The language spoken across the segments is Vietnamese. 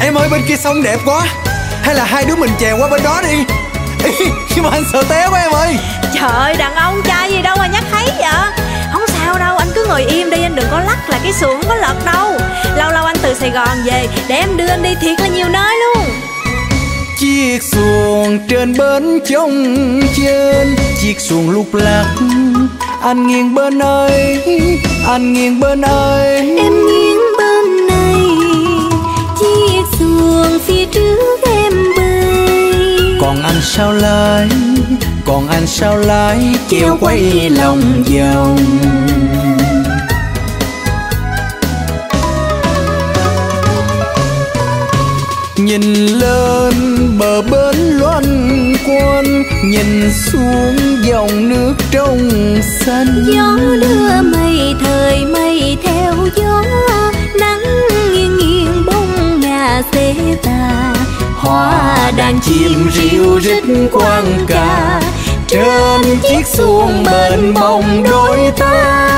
Em ơi, bên kia sông đẹp quá, hay là hai đứa mình chèo qua bên đó đi. Nhưng mà anh sợ té quá em ơi. Trời ơi, đàn ông trai gì đâu mà nhắc thấy vậy. Không sao đâu, anh cứ ngồi im đi, anh đừng có lắc là cái xuồng không có lật đâu. Lâu lâu anh từ Sài Gòn về, để em đưa anh đi thiệt là nhiều nơi luôn. Chiếc xuồng trên bến trông trên, chiếc xuồng lúc lắc, anh nghiêng bên ơi, anh nghiêng bên ơi. Em nghiêng bên này, chiếc xuồng phía trước em bơi. Còn anh sao lái, còn anh sao lái, kéo quay lòng vòng. Nhìn lên bờ bến loanh quanh, nhìn xuống dòng nước trong xanh. Gió đưa mây thời mây theo gió, nắng nghiêng nghiêng bóng ngà xế tà. Hoa đàn chim ríu rít quang ca, trên chiếc xuồng bên bồng đôi ta.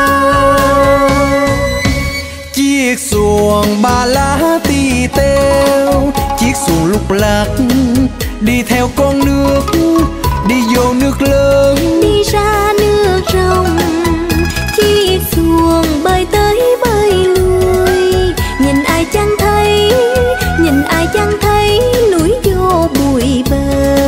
Chiếc xuồng ba lá tì teo, chiếc xuồng lúc lạc, đi theo con nước, đi vô nước lớn, đi ra nước rồng. Chiếc xuồng bơi tới bơi lui, nhìn ai chẳng thấy, nhìn ai chẳng thấy núi vô bụi bờ.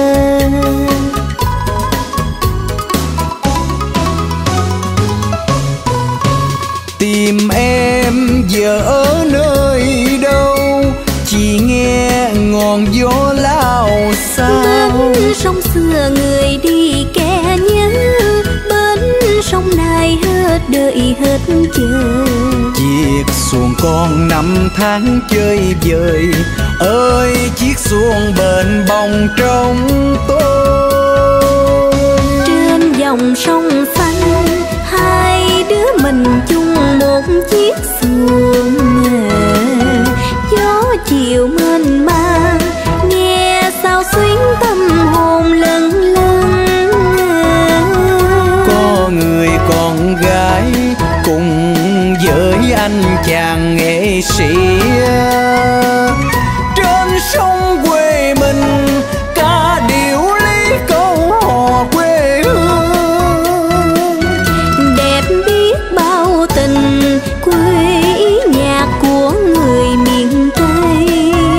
Tìm em giờ ở nơi đâu, chỉ nghe ngọn gió lao sao. Bên sông xưa người đi kẻ nhớ, bên sông này hết đợi hết chờ. Chiếc xuồng con năm tháng chơi vơi, ơi chiếc xuồng bền bồng trong tôi. Trên dòng sông xanh, hai đứa mình chung một chiếc xuồng. Gió chiều mênh mang, nghe sao xuyến tâm hồn lâng lâng. Có người con gái cùng với anh chàng nghệ sĩ, trên sông quê mình ca điệu lý câu hò quê hương. Đẹp biết bao tình quê ý nhạc của người miền Tây.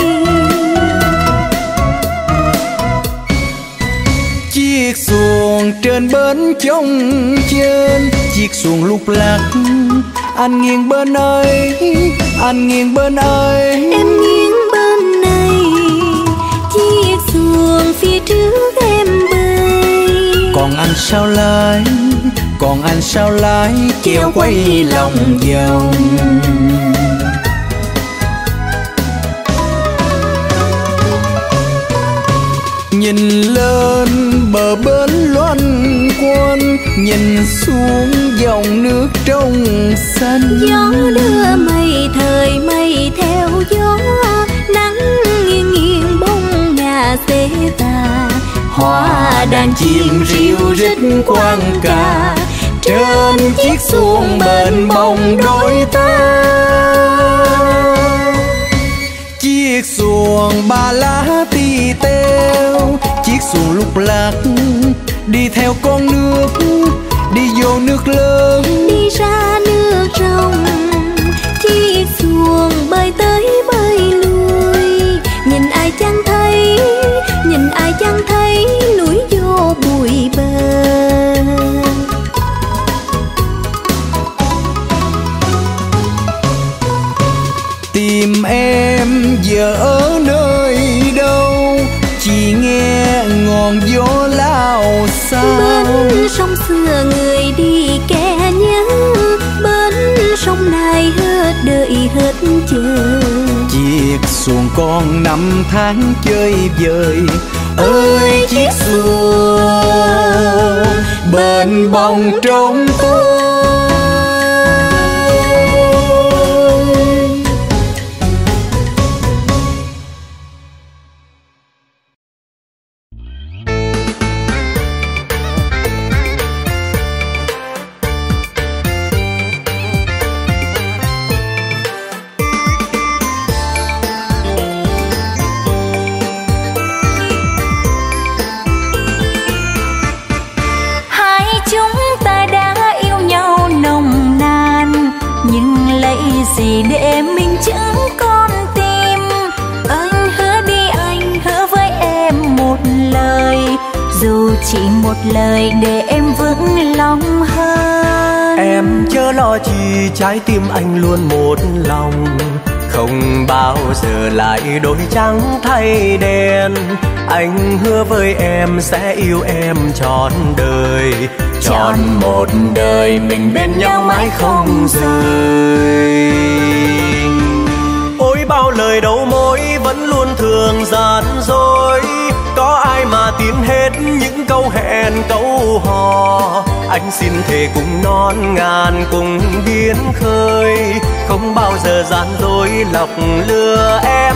Chiếc xuồng trên bến trông trên, chiếc xuồng lúc lạc, anh nghiêng bên ơi, anh nghiêng bên ơi. Em nghiêng bên này, chiếc xuồng phía trước em bơi. Còn anh sao lái, còn anh sao lái, kéo quay lòng vòng. Nhìn lên bờ bến loanh quanh, nhìn xuống dòng nước trong xanh. Gió đưa mây thời mây theo gió, nắng nghiêng nghiêng bóng ngà xế tà. Hoa đàn chim ríu rít quang ca, trên chiếc xuồng bền bồng đôi ta. Chiếc xuồng ba lá tì teo, chiếc xuồng lúc lạc, đi theo con nước, đi vô nước lớn, đi ra nước rồng. Chiếc xuồng bơi tới bơi lui, nhìn ai chẳng thấy, nhìn ai chẳng thấy núi vô bụi bờ. Tìm em giờ ở nơi đâu, chỉ nghe ngọn gió lao sao. Bên sông xưa người đi kẻ nhớ, bên sông này hết đợi hết chờ. Chiếc xuồng con năm tháng chơi vơi, ơi chiếc xuồng bền bồng trong tôi. lấy gì để minh chứng con tim. Anh hứa đi, anh hứa với em một lời, dù chỉ một lời để em vững lòng hơn. Em chớ lo chi, trái tim anh luôn một lòng, không bao giờ lại đổi trắng thay đen. Anh hứa với em sẽ yêu em trọn đời, trọn một đời mình bên nhau mãi không rời. Ôi bao lời đầu môi vẫn luôn thường gian dối, có ai mà tin hết những câu hẹn câu hò. Anh xin thề cùng non ngàn cùng biến khơi, không bao giờ gian dối lọc lừa em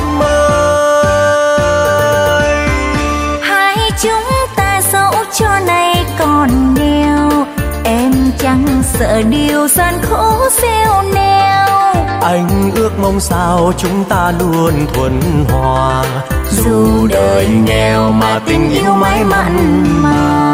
ơi. Hai chúng ta dẫu cho này còn nghèo, em chẳng sợ điều gian khổ xeo neo. Anh ước mong sao chúng ta luôn thuần hòa, dù đời nghèo mà tình yêu mãi mặn mà.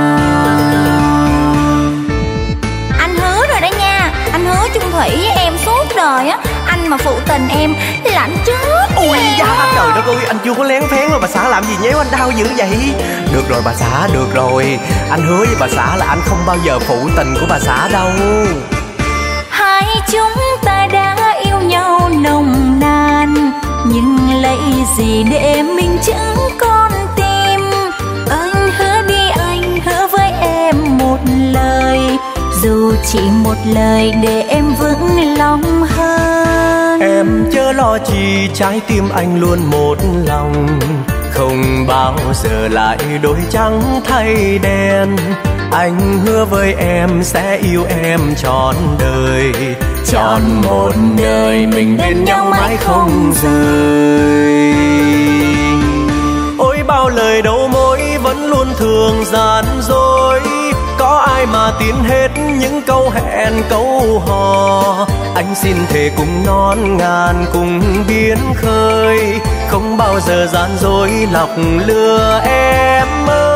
Anh hứa rồi đó nha, anh hứa chung thủy với em suốt đời á. Anh mà phụ tình em là anh chết. Ôi da, trời đất ơi, anh chưa có lén phén mà bà xã làm gì nhéo anh đau dữ vậy? Được rồi bà xã, được rồi, anh hứa với bà xã là anh không bao giờ phụ tình của bà xã đâu. Hai chúng ta đã yêu nhau nồng nàn, nhưng lấy gì để minh chứng con tim. Anh hứa đi, anh hứa với em một lời, dù chỉ một lời để em vững lòng hơn. Em chớ lo chi, trái tim anh luôn một lòng, không bao giờ lại đổi trắng thay đen. Anh hứa với em sẽ yêu em trọn đời, trọn một đời mình bên nhau mãi không rời. Ôi bao lời đầu môi vẫn luôn thường gian dối, có ai mà tin hết những câu hẹn câu hò. Anh xin thề cùng non ngàn cùng biến khơi, không bao giờ gian dối lọc lừa em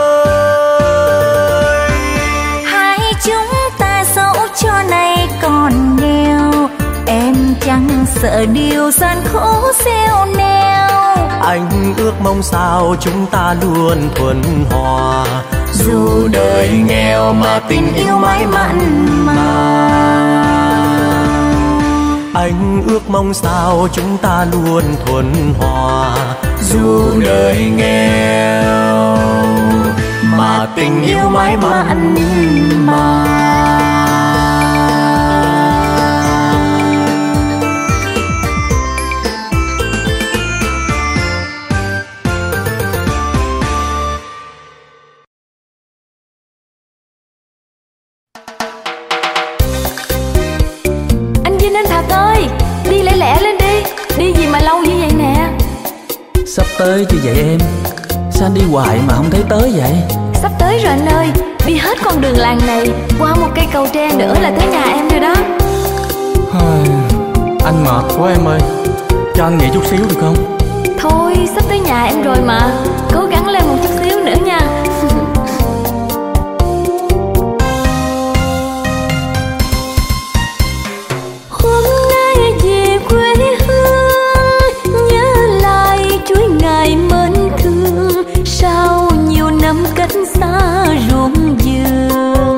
ơi. Hai chúng ta dẫu cho này còn nghèo, em chẳng sợ điều gian khổ xeo neo. Anh ước mong sao chúng ta luôn thuần hòa, dù đời nghèo mà tình yêu mãi mặn mà. Anh ước mong sao chúng ta luôn thuần hòa, dù đời nghèo mà tình yêu mãi mặn mà. Sắp tới chứ vậy em? Sao anh đi hoài mà không thấy tới vậy? Sắp tới rồi anh ơi, đi hết con đường làng này, qua một cây cầu tre nữa là tới nhà em rồi đó. Anh mệt quá em ơi, cho anh nghỉ chút xíu được không? Thôi, sắp tới nhà em rồi mà, cố gắng lên một chút xíu nữa nha. Hôm nay về quê hương, nhớ lại chuỗi ngày mến thương, sau nhiều năm cách xa ruộng vườn.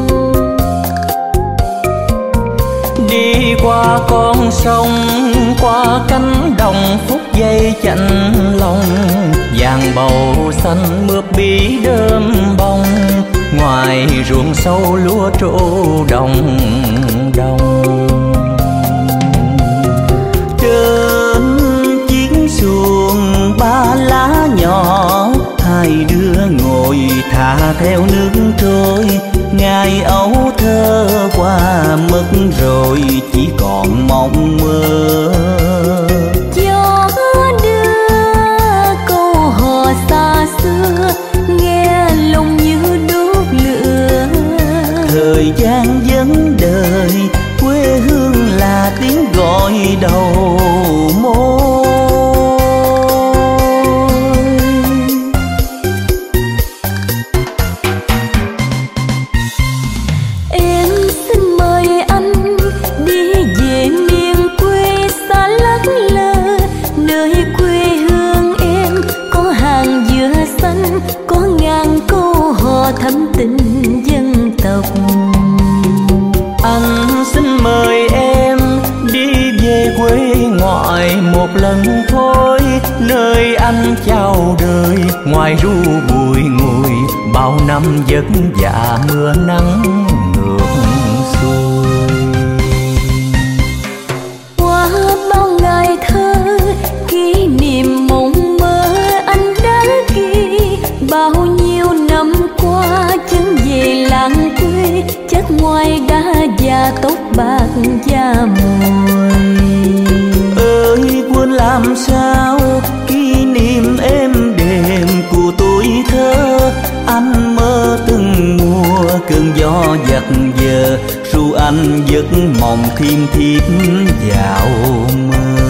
Đi qua con sông, qua cánh đồng, phút giây chạnh lòng, vàng bầu xanh mướp bí đơm bông, ngoài ruộng sâu lúa trổ đồng đồng. Trên chiếc xuồng ba lá nhỏ, hai đứa ngồi thả theo nước trôi, ngày ấu thơ qua mất rồi, chỉ còn mộng mơ. Gió đưa câu hò xa xưa, nghe lòng như đốt lửa. Thời gian vấn đời, quê hương là tiếng gọi đầu môi. Em xin mời anh đi về ngoại một lần thôi, nơi anh chào đời ngoài ru bụi ngùi, bao năm vất vả mưa nắng ngược xuôi. Qua bao ngày thơ kỷ niệm mộng mơ anh đã ghi, bao nhiêu năm qua chân về làng quê, chất ngoài đã già tóc bạc da mồi. Ơi quên làm sao kỷ niệm êm đềm của tuổi thơ, anh mơ từng mùa cơn gió giật giờ, ru anh giấc mộng thiêm thiếp vào mơ.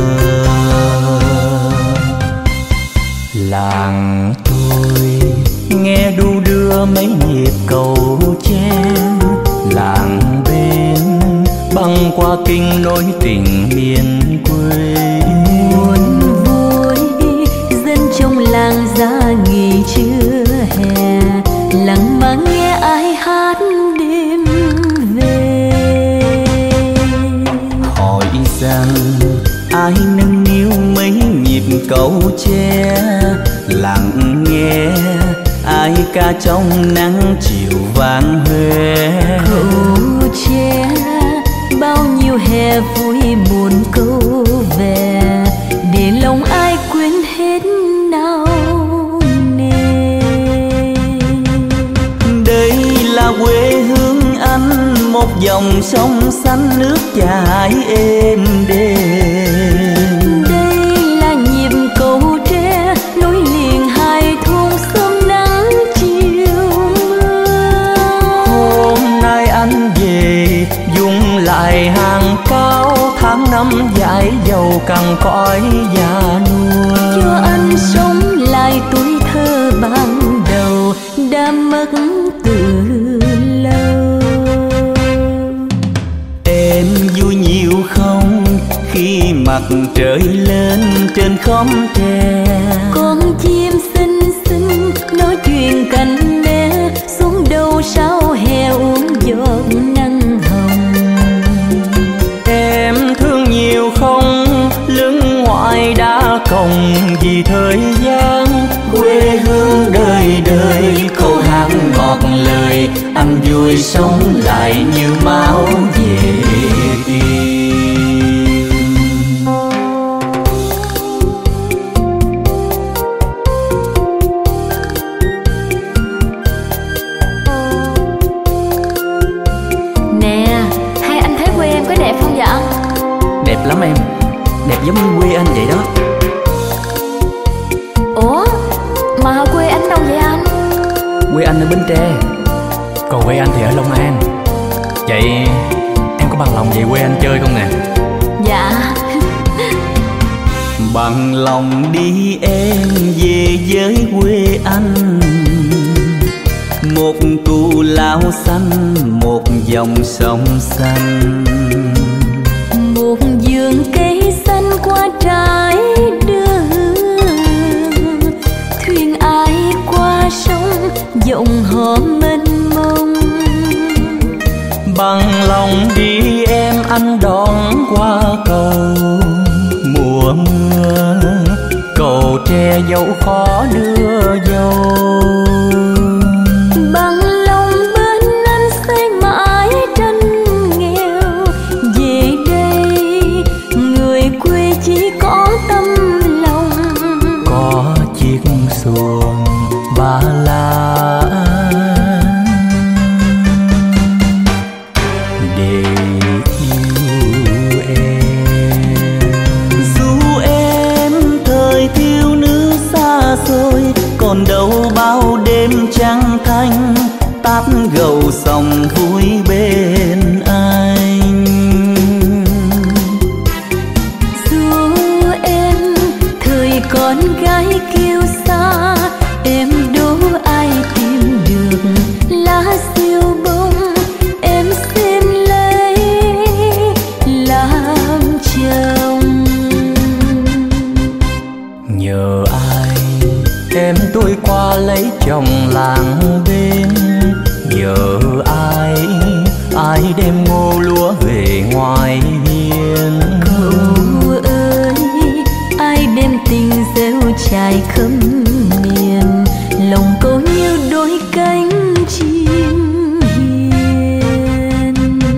Làng tôi nghe đu đưa mấy nhịp cầu chen, làng bên băng qua kinh nối tình miền quê. Buồn vui dân trong làng ra nghỉ trưa hè, lặng mà nghe ai hát đêm về. Hỏi rằng ai nâng niu mấy nhịp cầu tre, lặng nghe ai ca trong nắng chiều vàng huê. Cầu tre bao nhiêu hè vui buồn câu về, để lòng ai quên hết nao nề. Đây là quê hương anh, một dòng sông xanh nước chảy êm đềm. Đây là nhịp cầu tre nối liền hai thôn sớm nắng chiều mưa. Hôm nay anh về dùng lại hàng cao, tháng năm dãi dầu cằn cõi già nua. Cho anh sống lại tuổi thơ ban đầu đã mất từ lâu. Em vui nhiều không khi mặt trời lên trên khóm tre? Con chim xinh xinh nói chuyện cạnh bé, xuống đâu sao hè uống giọt nắng hồng. Em thương nhiều không lưng ngoại đã còng vì thời gian, quê hương đời đời câu hát ngọt lời, anh vui sống lại như máu về tim. Nè, hai anh thấy quê em có đẹp không vậy? Đẹp lắm em, đẹp giống như quê anh vậy đó. Ủa, mà quê anh đâu vậy anh? Quê anh ở Bến Tre, còn quê anh thì ở Long An. Vậy em có bằng lòng về quê anh chơi không nè? Dạ. Bằng lòng đi em về với quê anh, một cù lao xanh, một dòng sông xanh, Một vườn cây xanh qua trái đường, thuyền ai qua sông giọng họ mênh mông. bằng lòng đi em anh đón qua cầu mùa mưa, cầu tre dẫu khó đưa dâu. Bằng lòng bên anh xây mãi tranh nghèo, về đây người quê chỉ có tâm lòng, Có chiếc xuồng ba la để yêu em. Dù em thời thiếu nữ xa xôi, còn đâu bao đêm trăng thanh, tát gầu sông vui bên anh. dù em thời con gái kiêu xa, em đố ai tìm được lá siêu bông em xin lấy làm chồng. Nhờ ai em tôi qua lấy chồng làng bên, nhờ ai đem ngô lúa về ngoài hiên. Cậu khâm miền, lòng cô như đôi cánh chim hiền.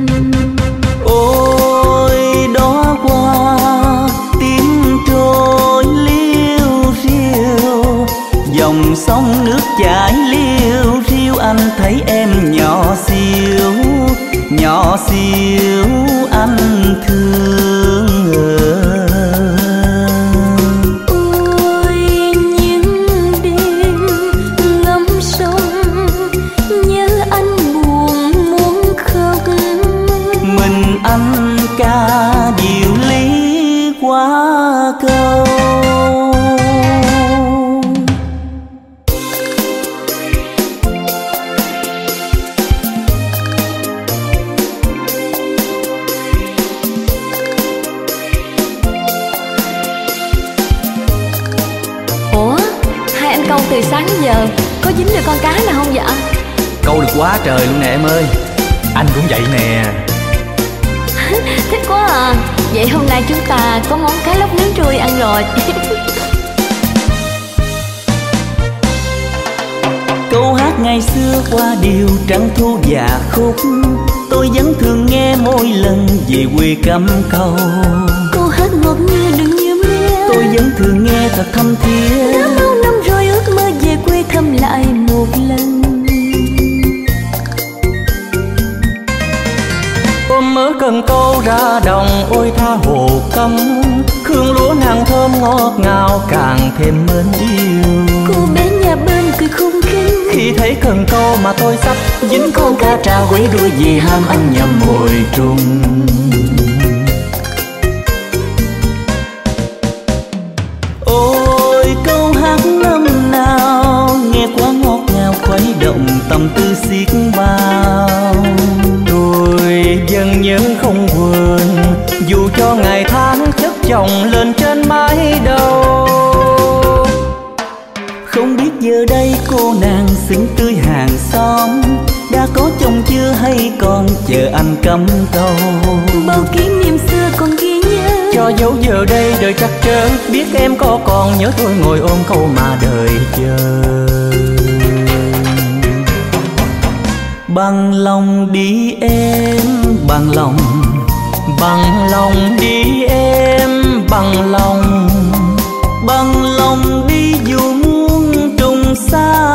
Ôi đó qua tiếng trôi liêu riêu, dòng sông nước chảy liêu riêu, anh thấy em nhỏ xíu anh thương. Ôi những đêm ngắm sông nhớ anh buồn muốn khóc, Mình anh ca diệu lý qua câu. Câu từ sáng giờ có dính được con cá nào không vậy? Câu được quá trời luôn nè em ơi. Anh cũng vậy nè. Thích quá à. Vậy hôm nay chúng ta có món cá lóc nướng trui ăn rồi. Câu hát ngày xưa qua điều trăng thu và khúc, tôi vẫn thường nghe mỗi lần về quê cắm câu. Câu hát ngọt như đừng như mưa, tôi vẫn thường nghe thật thâm thiết. đã bao năm rồi ước mơ về quê thăm lại một lần. Ôm mớ cần câu ra đồng, ôi tha hồ cắm, hương lúa nàng thơm ngọt ngào càng thêm mến yêu. Cô bé nhà bên cười khung khinh khi thấy cần câu mà tôi sắp dính con cá tra quấy đuôi vì ham ăn nhầm mồi trùng. Ôi câu hát năm nào nghe quá ngọt ngào, khuấy động tâm tư xiết bao. Tôi vẫn nhớ không quên, dù cho ngày tháng chất chồng lên trên mái đầu. Không biết giờ đây cô nàng xinh tươi hàng xóm đã có chồng chưa hay còn chờ anh cắm câu. bao kỷ niệm xưa còn ghi nhớ, cho dấu giờ đây đời trắc trở, biết em có còn nhớ tôi ngồi ôm câu mà đời chờ. Bằng lòng đi em, bằng lòng đi em, bằng lòng đi dù muôn trùng xa.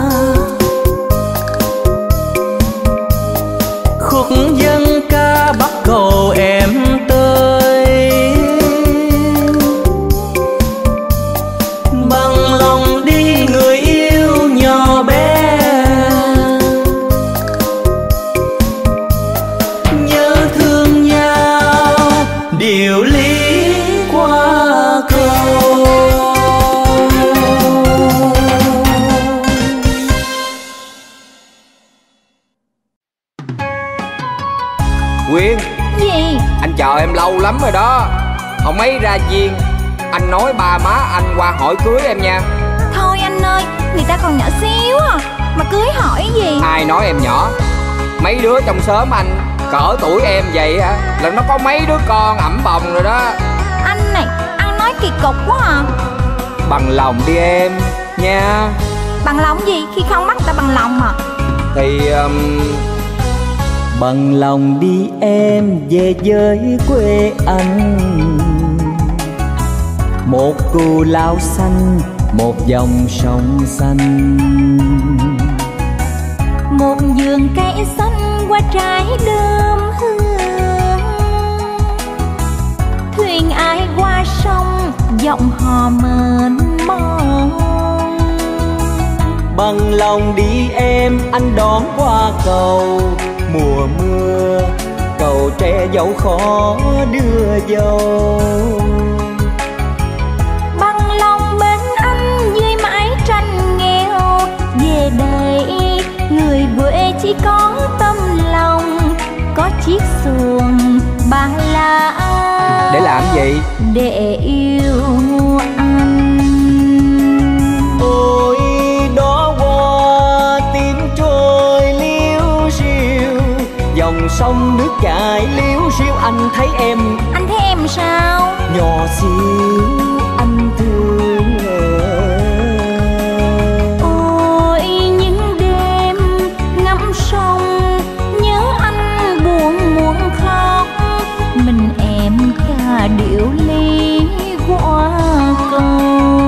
Khúc dân ca bắt cầu em tới, bằng lòng đi người yêu nhỏ bé, nhớ thương nhau điều lý qua câu. Quyên, gì? anh chờ em lâu lắm rồi đó. Không mấy ra duyên, anh nói ba má anh qua hỏi cưới em nha. Thôi anh ơi, người ta còn nhỏ xíu à, mà cưới hỏi gì? Ai nói em nhỏ? Mấy đứa trong xóm anh cỡ tuổi em vậy hả là nó có mấy đứa con ẵm bồng rồi đó. Anh này, ăn nói kỳ cục quá à. Bằng lòng đi em nha. Bằng lòng gì khi không bắt người ta bằng lòng à? Thì Bằng lòng đi em về với quê anh, một cù lao xanh, một dòng sông xanh, một vườn cây xanh qua trái đơm hương, thuyền ai qua sông giọng hò mến mong. Bằng lòng đi em anh đón qua cầu mùa mưa, cầu tre dẫu khó đưa dâu. Bằng lòng bên anh dưới mái tranh nghèo, về đây người quê chỉ có tâm lòng, có chiếc xuồng ba la. để làm gì? Để yêu anh. Ôi đó qua tiếng trôi liêu xiêu, dòng sông nước chảy liêu xiêu, anh thấy em. Anh thấy em sao? Nhỏ xíu anh thương. điệu ly hoa cầu.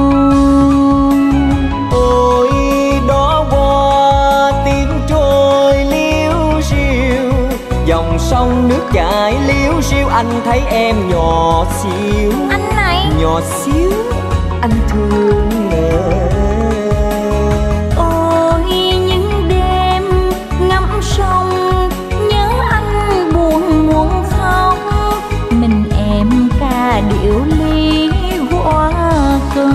Ôi đó hoa tím trôi liếu xiêu, dòng sông nước chảy liếu xiêu, anh thấy em nhỏ xíu. Anh này Nhỏ xíu anh thương em. ôi những đêm ngắm sông nhớ anh buồn muốn khóc, mình em ca điệu ly hoa cầu.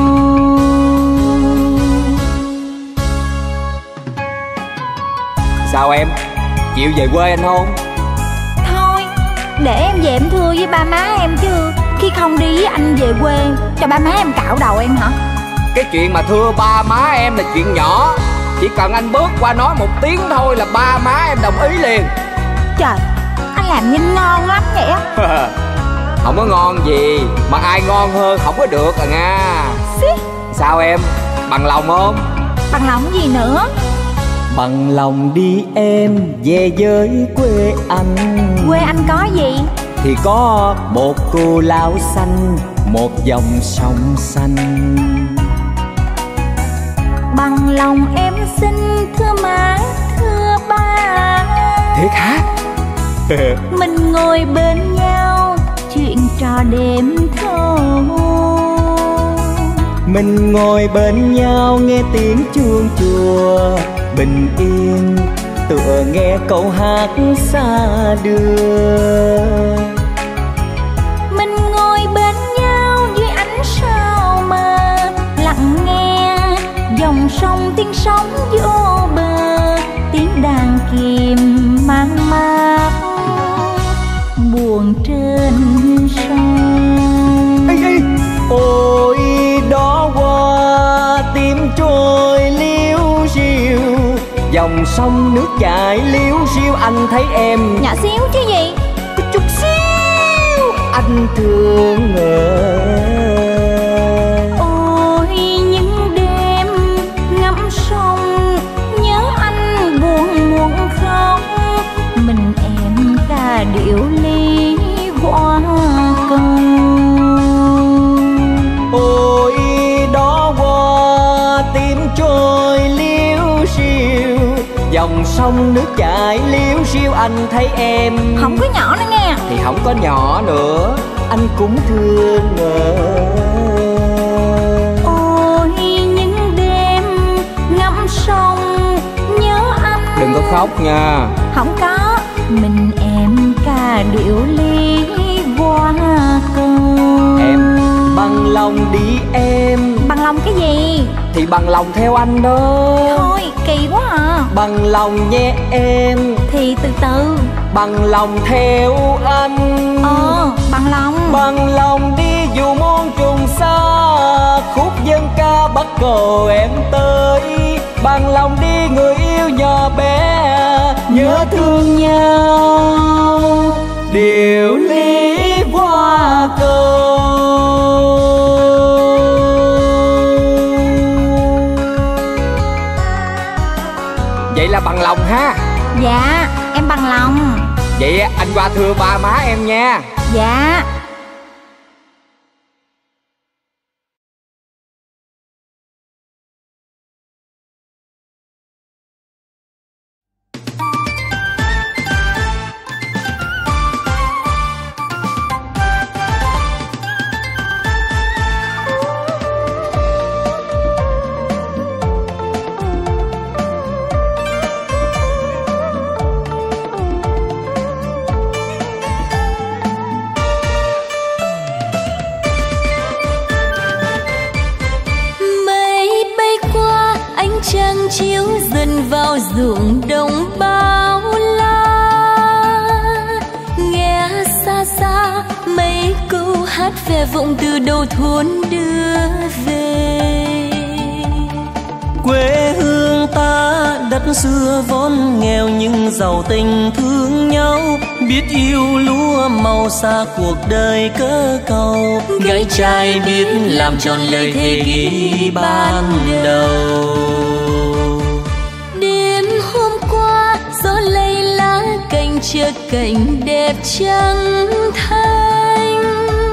Sao em, chịu về quê anh không? Thôi để em về em thưa với ba má em chứ, khi không đi với anh về quê cho ba má em cạo đầu em hả? Cái chuyện mà thưa ba má em là chuyện nhỏ, chỉ cần anh bước qua nói một tiếng thôi là ba má em đồng ý liền. Trời, anh làm nhìn ngon lắm vậy á. Không có ngon gì, mà ai ngon hơn không có được à nha. Sao em, bằng lòng không? Bằng lòng gì nữa? Bằng lòng đi em về với quê anh. Quê anh có gì? Thì có một cô lão xanh, một dòng sông xanh. Bằng lòng em xin thưa má thưa ba. Thiệt hả? Mình ngồi bên nhau chuyện trò đêm thâu. Mình ngồi bên nhau nghe tiếng chuông chùa, bình yên tựa nghe câu hát xa đưa. Mình ngồi bên nhau dưới ánh sao mờ, lặng nghe dòng sông tiếng sóng vô bờ, tiếng đàn kìm mang mát buồn trên sông. Ê, ê. Ôi đó hoa tím trôi liếu xiêu, dòng sông nước chảy liếu xiêu, anh thấy em Nhỏ xíu chứ gì? có chút xíu anh thương em. Ôi những đêm ngắm sông nhớ anh buồn muốn khóc, mình em ca điệu ly hoa cầu. Ôi đó hoa tím trôi liếu xiêu, dòng sông nước chảy liếu xiêu, anh thấy em Không có nhỏ nữa nghe. thì không có nhỏ nữa, anh cũng thương em. Ôi những đêm ngắm sông nhớ anh. Đừng có khóc nha. Không có, mình em ca điệu ly hoa cầu. Em bằng lòng đi em. Bằng lòng cái gì? Thì bằng lòng theo anh đó. Thôi kỳ quá à. Bằng lòng nhé em. Thì từ từ. Bằng lòng theo anh. Bằng lòng. Bằng lòng đi dù muôn trùng xa, khúc dân ca bắt cầu em tới. Bằng lòng đi người yêu nhỏ bé, nhớ thương nhau điệu ly hoa cầu. Vậy là bằng lòng ha. Dạ em bằng lòng. Vậy anh qua thưa ba má em nha. Dạ. Trăng chiếu dần vào ruộng đồng bao la, nghe xa xa mấy câu hát về vọng từ đầu thôn đưa về. Quê hương ta đất xưa vốn nghèo nhưng giàu tình thương nhau, biết yêu lúa màu xa cuộc đời cơ cầu. Gái trai biết làm tròn lời thề ghi ban đầu. Đêm hôm qua gió lay lá cành, chia cảnh đẹp trắng thanh.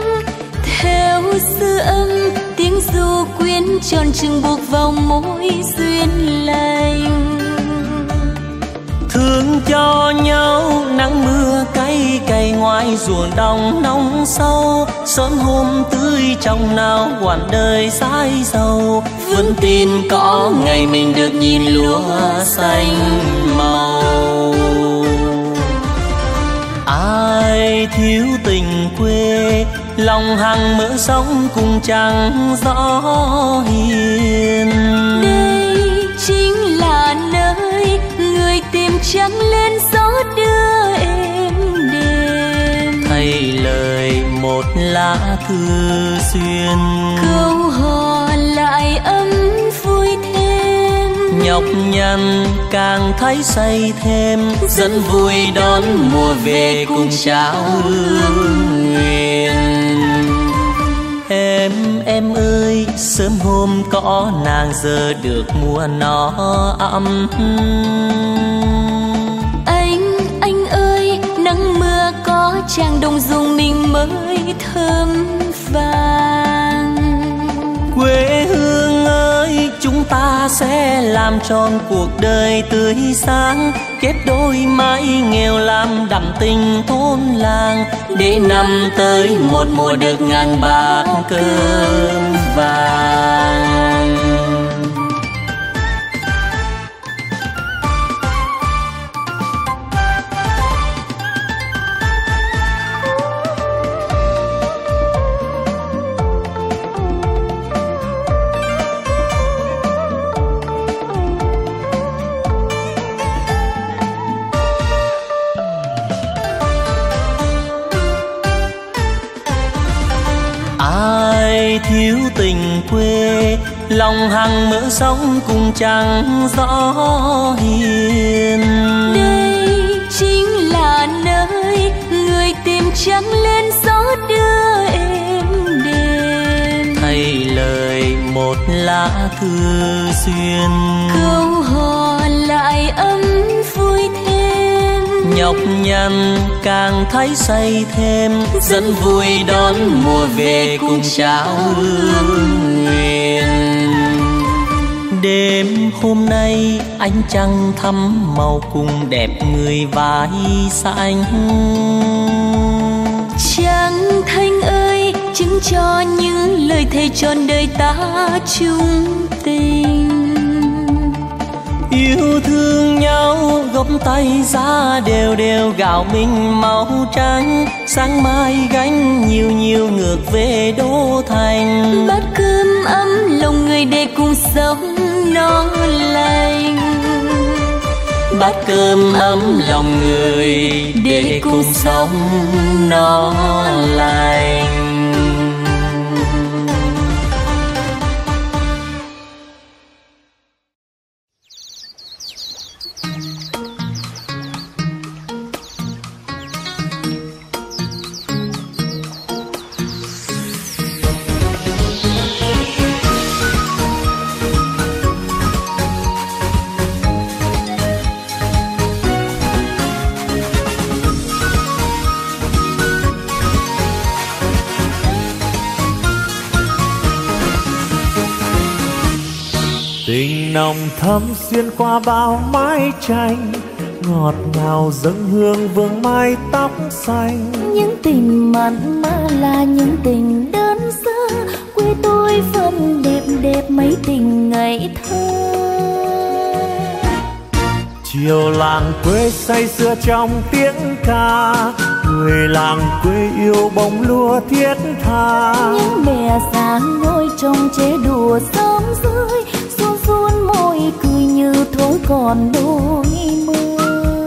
em tròn trừng buộc vào môi duyên lành. Thương cho nhau nắng mưa cay cay ngoài ruộng đồng nóng sâu, sớm hôm tươi trong nào quản đời sái dầu. Vẫn tin có ngày mình được nhìn lúa xanh màu. Ai thiếu tình quê lòng hằng mơ sống cùng trăng gió hiền. Đây chính là nơi người tìm trắng lên gió đưa em đêm. Thay lời một lá thư xuyên, câu hò lại ấm vui thêm. nhọc nhằn càng thấy say thêm, dẫn vui đón mùa về cùng trao hương nguyện. Em ơi, sớm hôm có nàng giờ được mùa nó ấm. Anh ơi, nắng mưa có chàng đồng dùng mình mới thơm vàng. Quê hương ơi, chúng ta sẽ làm tròn cuộc đời tươi sáng, kết đôi mái nghèo làm đậm tình thôn làng, để năm tới một mùa được ngàn bát cơm vàng. Ai thiếu tình quê lòng hằng mơ sống cùng trăng gió hiền. Đây chính là nơi người tìm trắng lên gió đưa em đêm. Thay lời một lá thư xuyên, câu hò lại ấm vui thêm. nhọc nhằn càng thấy say thêm, dẫn vui đón mùa về cùng trao hương nguyện. Đêm hôm nay ánh trăng thắm màu cùng đẹp người vai xanh. Trăng thanh ơi, chứng cho những lời thề trọn đời ta chung tình. Yêu thương nhau gốc tay giá đều đều gạo mình màu trắng, sáng mai gánh nhiều nhiều ngược về đô thành. Bát cơm ấm lòng người để cùng sống no lành. Bát cơm ấm lòng người để cùng sống no lành. Tình nồng thắm xuyên qua bao mái tranh, ngọt ngào dâng hương vương mái tóc xanh. Những tình mặn mà là những tình đơn sơ, quê tôi vẫn đẹp đẹp mấy tình ngày thơ. Chiều làng quê say sưa trong tiếng ca, người làng quê yêu bông lúa thiết tha. Những bè sáng ngồi trong chế đùa sớm rơi, run run môi cười như thôi còn đôi mươi.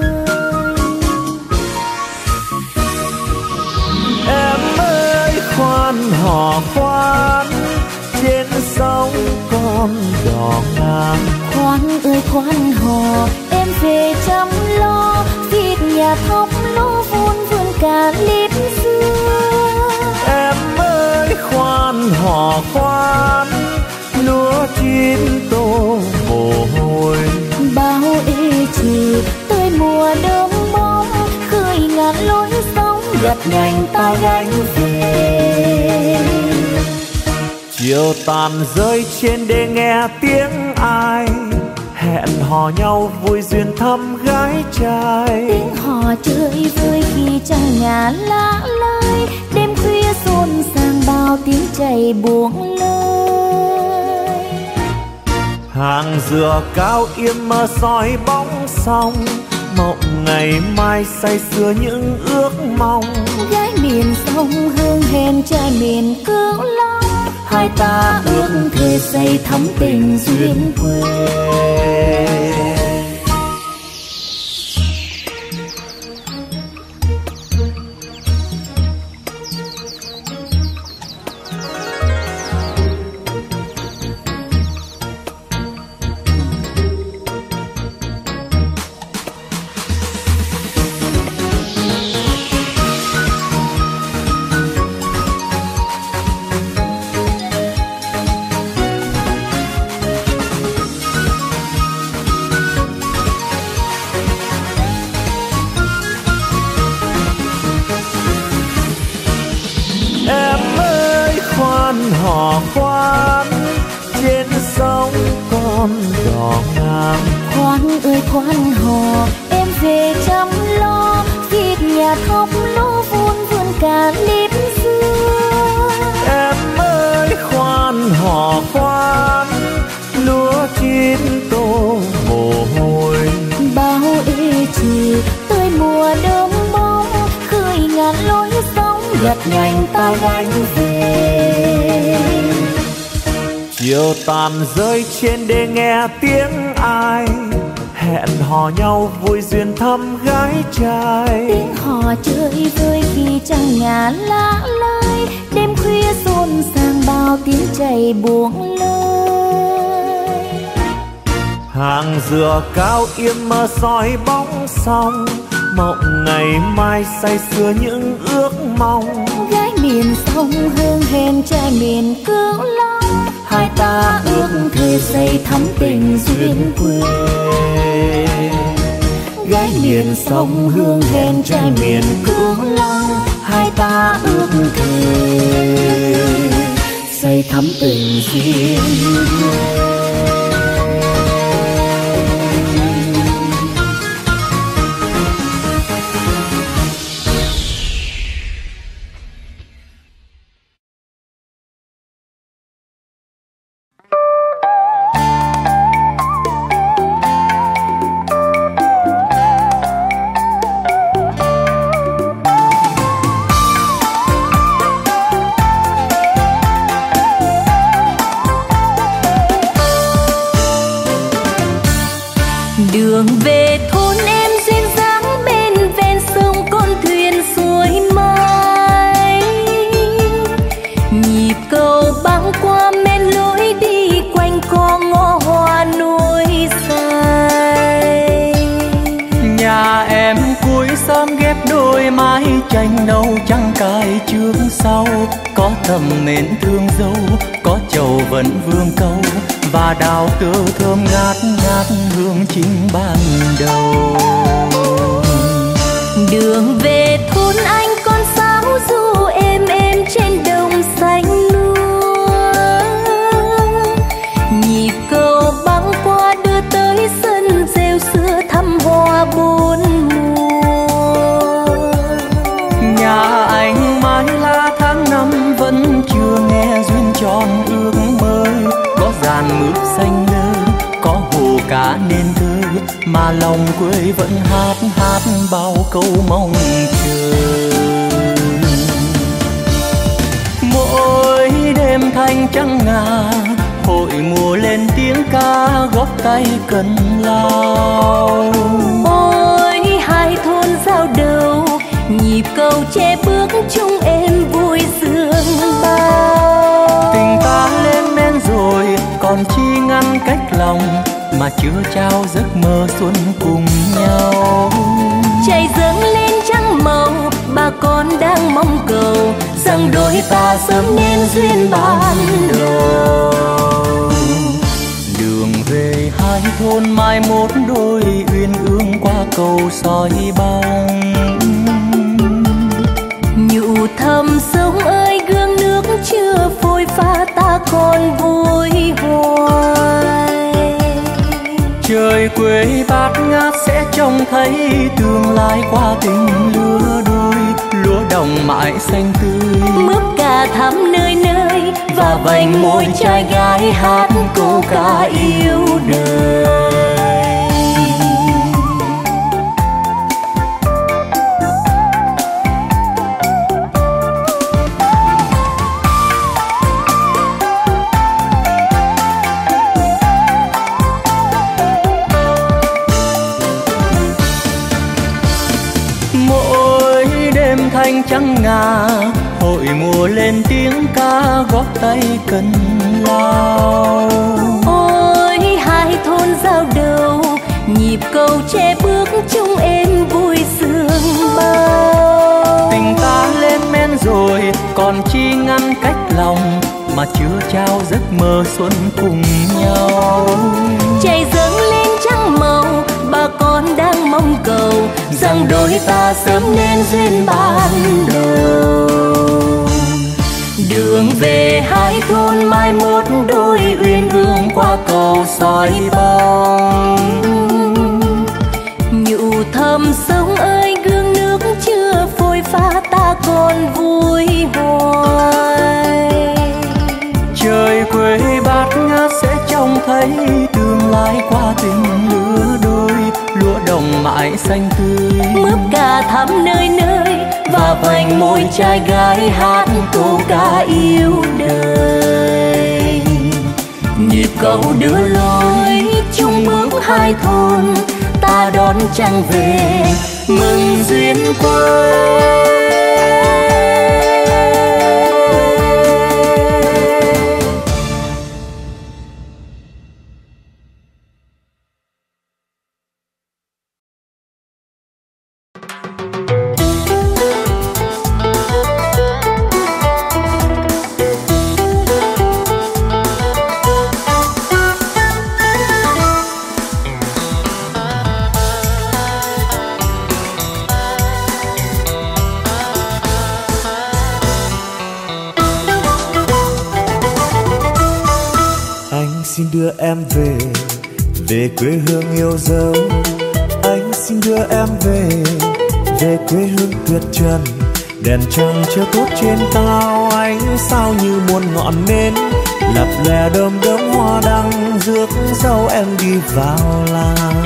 Em ơi khoan hò khoan, trên sông con đò ngang. Khoan ơi khoan hò, em về chăm lo, việc nhà thóc lúa vun vườn cả liếp xưa. Em ơi khoan hò khoan, lúa chín tô mồ hôi. Bao ê chề tới mùa đơm bông, khơi ngàn lối sóng gặt nhành ta gánh về. Chiều tàn rơi trên đê nghe tiếng ai hẹn hò nhau vui duyên thăm gái trai. Tiếng hò chơi vơi khi trăng ngả lạ lơi, đêm khuya xôn xang bao tiếng chảy buông lơi. Hàng dừa cao im mơ soi bóng sông, mộng ngày mai say sưa những ước mong. Gái miền sông hương hẹn trai miền Cửu Long, hai ta ước thề xây thắm tình duyên quê. Hò khoan trên sông con đò ngang. Khoan ơi khoan hò em về chăm lo, việc nhà thóc lúa vun vườn cả nếp xưa. Em ơi khoan hò khoan lúa chín tô mồ hôi. Bao ê chề tươi mùa đông bóng, khơi ngàn lối sóng gặt nhanh ta gánh về. Chiều tàn rơi trên đê nghe tiếng ai hẹn hò nhau vui duyên thăm gái trai. Tiếng hò chơi vơi khi trăng ngả lạ lơi, đêm khuya xôn xang bao tiếng chảy buông lơi. Hàng dừa cao im mơ soi bóng sông, mộng ngày mai say sưa những ước mong. Gái miền sông hương hẹn trai miền Cửu Long, hai ta ước thề xây thắm tình duyên quê. Gái miền sông hương hẹn trai miền Cửu Long, hai ta ước thề xây thắm tình duyên quê. Đường về thôn em duyên dáng bên ven sông, con thuyền xuôi mai. Nhịp cầu băng qua men lối đi quanh co ngõ hoa núi dài. Nhà em cuối xóm ghép đôi mái tranh nâu trắng cài trước sau, có thầm mến thương dâu, có trầu vẫn vương câu, và đào tơ thơm ngát ngát hương chính ban đầu. Đường về thôn anh con sáo ru êm êm trên đồng xanh lúa. Nhịp cầu băng qua đưa tới sân rêu xưa thăm hoa bốn mùa. Nhà anh mái lá tháng năm vẫn chưa nghe duyên tròn ước mơ, có dàn mướp xanh lơ, có hồ cá nên thơ, mà lòng quê vẫn hát hát bao câu mong chờ. Mỗi đêm thanh trắng ngà, hội mùa lên tiếng ca góp tay cần lao. Ôi hai thôn giao đầu, nhịp cầu che bước chung em vui sương bao. Tình ta lên men rồi còn chi ngăn cách lòng, mà chưa trao giấc mơ xuân cùng nhau. Trời dâng lên trắng màu, bà con đang mong cầu rằng đôi ta sớm nên duyên ban đầu. Đường về hai thôn mai một đôi uyên ương qua cầu soi bóng. Nhụ thầm sông ơi gương nước chưa phôi pha ta còn vui hoài. Trời quê bát ngát sẽ trông thấy tương lai qua tình lứa đôi, lúa đồng mãi xanh tươi. Mướp cà thắm nơi nơi và vành môi trai gái hát câu ca yêu đời. Thanh trắng ngà hội mùa lên tiếng ca gót tay cần lao. Ôi hai thôn giao đầu nhịp cầu che bước chung em vui sương bao. Tình ta lên men rồi còn chi ngăn cách lòng, mà chưa trao giấc mơ xuân cùng nhau. Trời dâng lên trắng màu, bà con đang mong cầu rằng đôi ta sớm nên duyên ban đầu. Đường về hai thôn mai mốt đôi uyên ương qua cầu soi bóng. Nhụ thầm sông ơi gương nước chưa phôi pha ta còn vui hoài. Trời quê bát ngát sẽ trông thấy tương lai qua tình lứa đôi, lúa đồng mãi xanh tươi. Mướp cà thắm nơi nơi và vành môi trai gái hát câu ca yêu đời. Nhịp cầu đưa lối chung bước hai thôn, ta đón trăng về mừng duyên quê. Xin đưa em về, về quê hương yêu dấu. Anh xin đưa em về, về quê hương tuyệt trần. Đèn trăng chưa tốt trên cao, ánh sao như muôn ngọn nến lập lè đơm đớm hoa đăng, rước dâu em đi vào làng.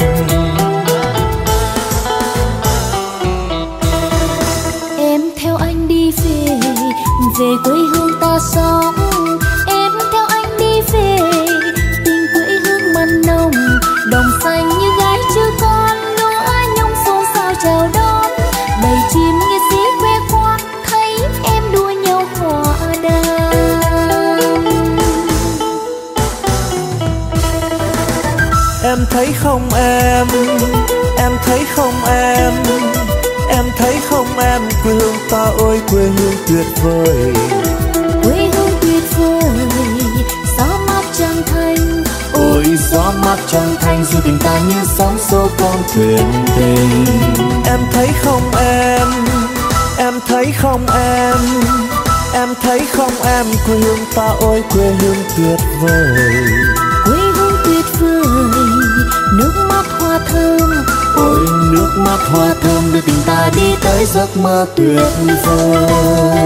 Em theo anh đi về, về quê hương ta sống. Em theo anh đi về, tình quê hương mặn nồng, đồng xanh như gái chưa con, lúa nhung xôn xao chào đón. Bầy chim nghe xí quê qua, thấy em đua nhau hòa đàn. Em thấy không em thấy không em thấy không em, quê hương ta ơi quê hương tuyệt vời. Quê hương tuyệt vời, gió mát trăng thanh. Ôi gió mát trăng thanh, dù tình ta như sóng xô con thuyền tình. Em thấy không em thấy không em thấy không em, quê hương ta ơi quê hương tuyệt vời. Quê hương tuyệt vời, nước mắt hoa thơm. Ôi nước mắt hoa thơm đưa tình ta đi tới giấc mơ tuyệt vời.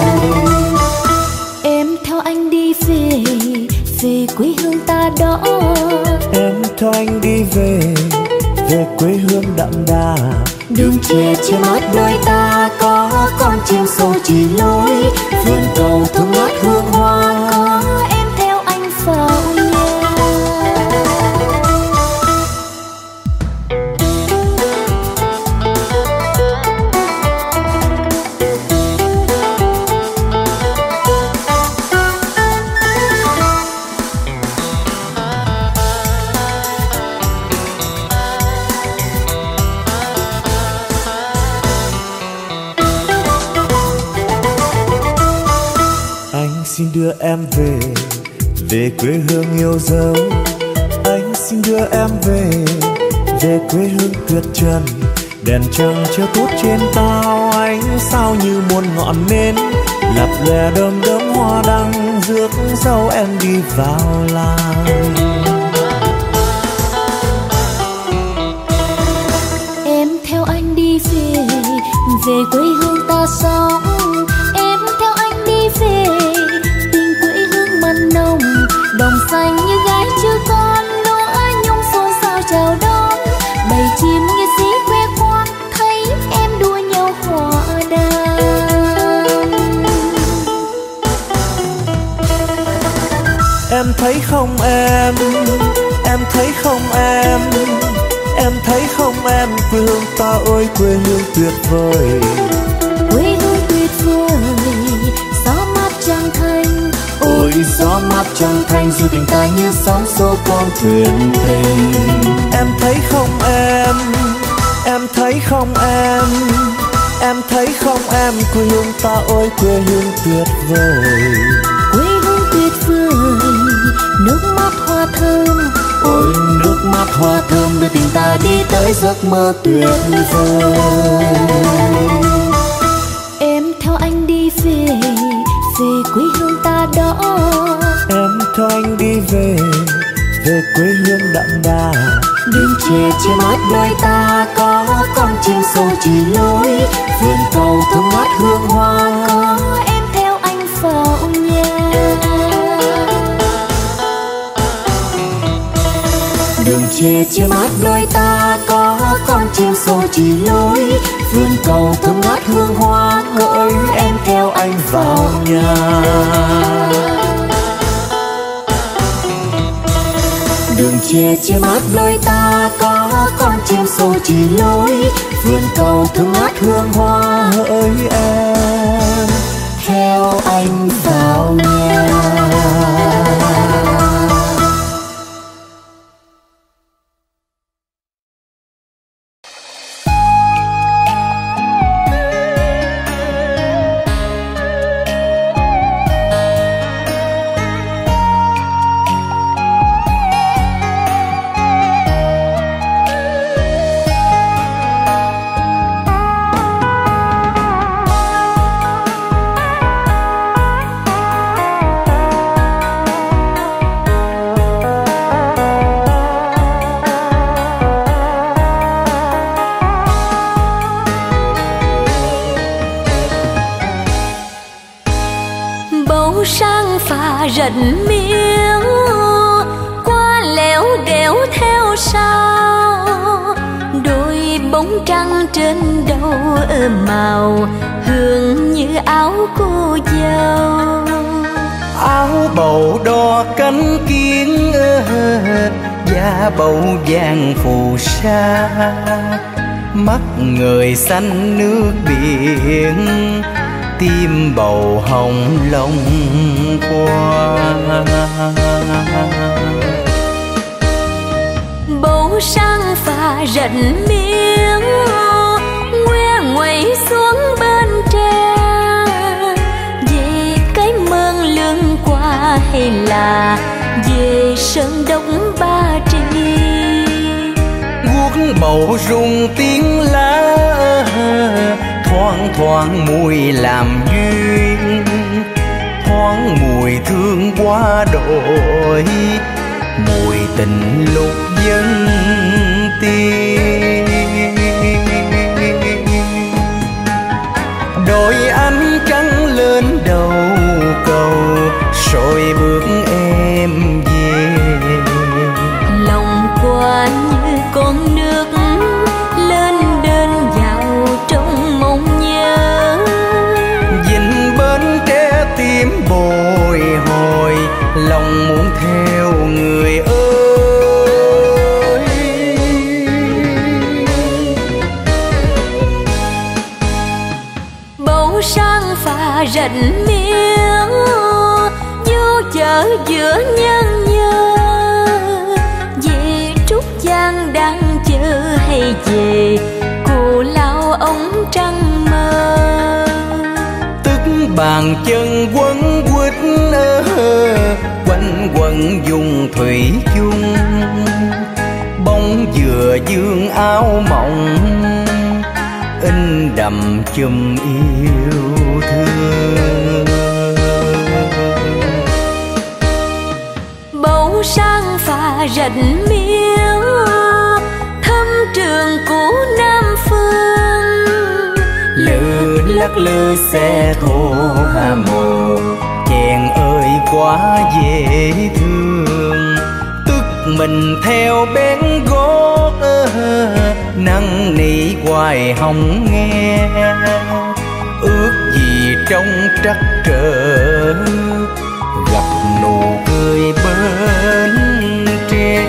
Em theo anh đi về, về quê hương ta đó. Em theo anh đi về, về quê hương đậm đà. Đường tre che mắt đôi ta, có con chim sâu chỉ lối. Vườn cầu thơm ngát hương hoa, có em theo anh vào nhà. Xin đưa em về, về quê hương yêu dấu. Anh xin đưa em về, về quê hương tuyệt trần. Đèn trăng chưa tốt trên cao, ánh sao như muôn ngọn nến lập lòe đom đóm hoa đăng rước dâu em đi vào làng. Em theo anh đi về quê hương ta sống. Em theo anh đi về tình quê hương mặn nồng, đồng xanh như gái chưa con, lúa nhung xôn xao chào đón. Bầy chim nghệ sĩ khoe khoang thấy em đua nhau hòa đàn. Em thấy không em thấy không em thấy không em, quê hương ta ơi quê hương tuyệt vời. Quê hương tuyệt vời, gió mát trăng thanh. Ôi gió mát trăng thanh dù tình ta như sóng xô con thuyền tình. Em thấy không em thấy không em thấy không em, quê hương ta ơi quê hương tuyệt vời. Quê hương tuyệt vời, nước mắt hoa thơm. Ôi nước mắt hoa thơm đưa tình ta đi tới giấc mơ tuyệt vời. Em theo anh đi về quê hương ta đó. Em theo anh đi về quê hương đậm đà. Đường tre che mát đôi ta, có con chim sâu chỉ lối. Vườn cầu thơm ngát hương hoa, có em theo anh vào nhà. Đường tre che mát đôi ta, có con chim sâu chỉ lối. Vườn cầu thơm ngát hương hoa, hỡi em theo anh vào nhà. Đường tre che mát đôi ta, có con chim sâu chỉ lối. Vườn cầu thơm ngát hương hoa, hỡi em theo anh vào nhà. Rận miếng qua lẻo đẻo theo sau, đôi bóng trăng trên đầu màu hương như áo cô dâu. Áo bầu đo cánh kiến da bầu vàng phù sa, mắt người xanh nước biển, tim bầu hồng long qua. Bầu sang phà rận miếng ngoe ngoẩy xuống bên tre, về cái mương lương qua hay là về sơn đông Ba Tri. Guốc bầu rung tiếng lá, thoang thoảng mùi làm duyên, thoáng mùi thương qua đổi, mùi tình lúc dân tiên. Đôi ánh trắng lên đầu cầu, rồi bước em về. Lòng qua như con nước lên đên vào trong mộng nhớ. Dình bên tre tim bồi hồi, lòng muốn theo người ơi. Bầu sang phà rận miếng vô chợ giữa nhân nhơ, về Trúc Giang đang chờ hay về cô lao ống trăng mơ. Tức bàn chân quấn quýt quanh quẩn dùng thủy chung, bóng dừa dương áo mộng in đậm chùm yêu thương. rạch miêu thăm trường cũ Nam Phương. Lư lắc lư xe thô Hà Mồ, chèn ơi quá dễ thương. Tức mình theo bén gót năn nỉ hoài hông nghe. Ước gì trong trắc trở gặp nụ cười bên tre.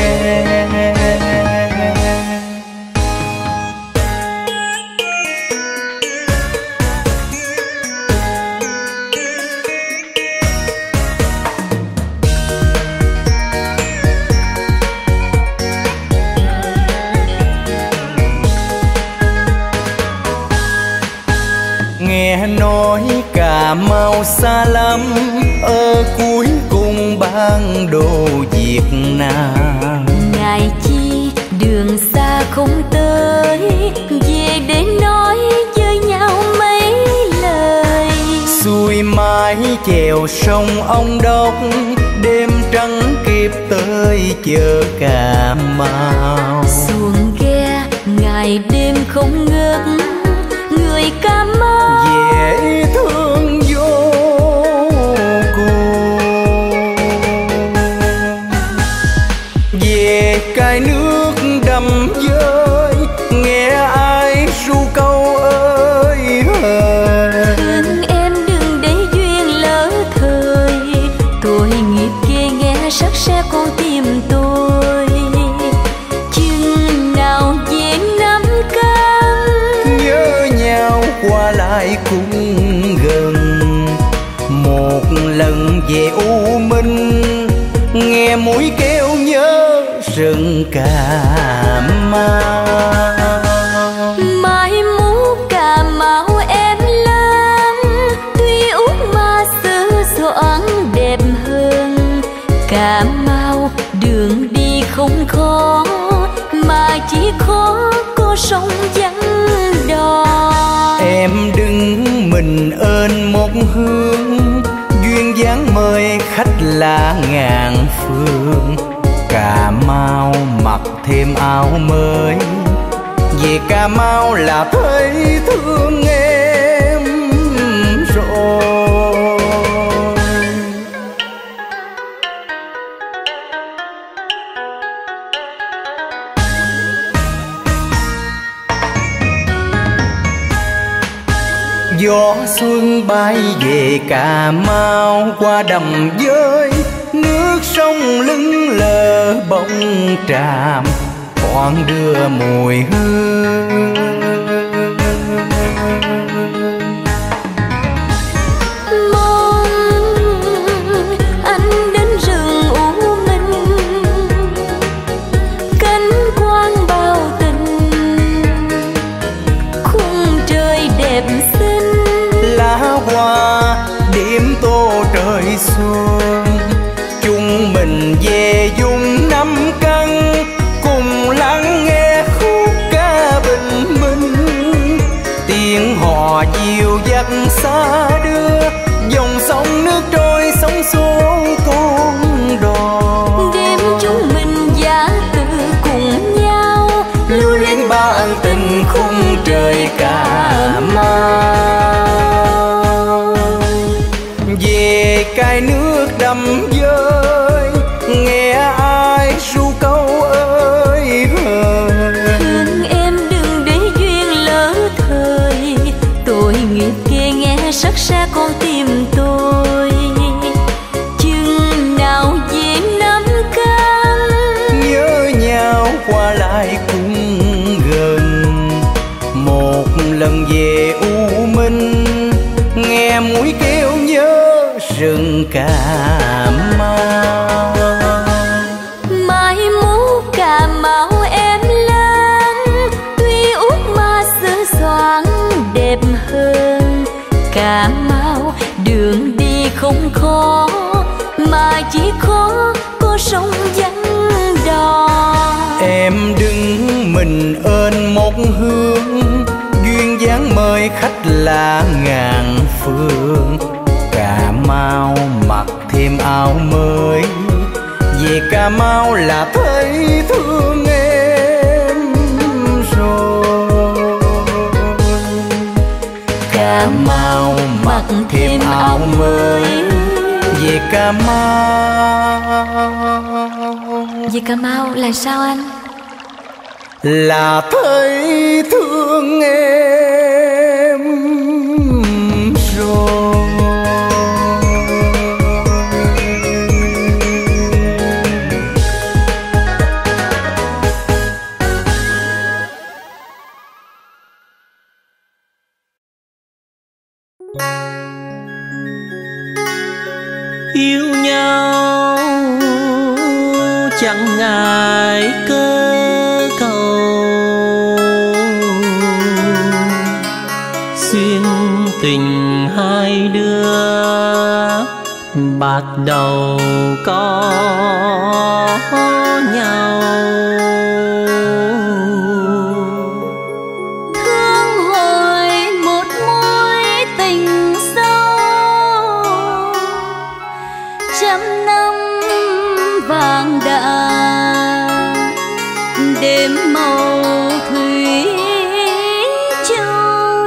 Nghe nói Cà Mau xa lắm, ở cuối cùng bản đồ Việt Nam. Ngài chi đường xa không tới, về để nói với nhau mấy lời. Xuôi mái chèo sông Ông Đốc, đêm trắng kịp tới chợ Cà Mau. Xuồng ghe ngày đêm không ngớt, người Cà Mau dễ thương vô cùng. Về cái nước đầm dơi, nghe ai ru câu ơi hời. thương em đừng để duyên lỡ thời, tội nghiệp kia nghe sắc sẽ con tim tôi. Chừng nào về Nam Cam, nhớ nhau qua lại cũng gần. Một lần về U Minh, nghe mũi kêu nhớ rừng Cà Mau. mai mốt Cà Mau em lớn, tuy út mà xứ xoan đẹp hơn. Cà Mau đường đi không khó, mà chỉ khó có sông vắng đò. Em đứng mình ơn một hướng, duyên dáng mời khách lạ ngàn phương. Cà Mau mặc thêm áo mới, về Cà Mau là thấy thương em rồi. Gió xuân bay về Cà Mau qua đầm dơi, nước sông lững lờ bông tràm thoảng đưa mùi hương. Mong anh đến rừng U Minh, cánh quang bao tình, khung trời đẹp xinh. Lá hoa điểm tô trời xuân, chúng mình về vùng Năm Căn, cùng lắng nghe khúc ca bình minh. Tiếng hò dịu dắt xa đưa, dòng sông nước trôi sóng số con đò. Đêm chúng mình giả từ cùng nhau, lưu luyến ba ân tình khung trời Cà Mau. Về cái nước đầm dơi, nghe ai ru câu ơi hời. thương em đừng để duyên lỡ thời, tội nghiệp kia nghe sắc xa con tim tôi. Chừng nào về Nam Cam, nhớ nhau qua lại cũng gần. Một lần về U Minh, nghe mũi kêu nhớ rừng Cà Mau. mai mốt Cà Mau em lớn, tuy út mà xứ xoan đẹp hơn. Cà Mau đường đi không khó, mà chỉ khó có sông vắng đò. Em đứng mình ơn một hướng, duyên dáng mời khách lạ ngàn phương. Cà Mau mặc thêm áo mới, về Cà Cà Mau là thấy thương em rồi. Cà Mau mặc thêm áo mới, về Cà Mau. Về Cà Mau là sao anh? Là thấy thương em rồi. Yêu nhau chẳng ngại cơ cầu, xuyên tình hai đứa bạc đầu có nhau. Thương hồi một mối tình sâu, trăm năm vàng đã đêm màu thủy chung.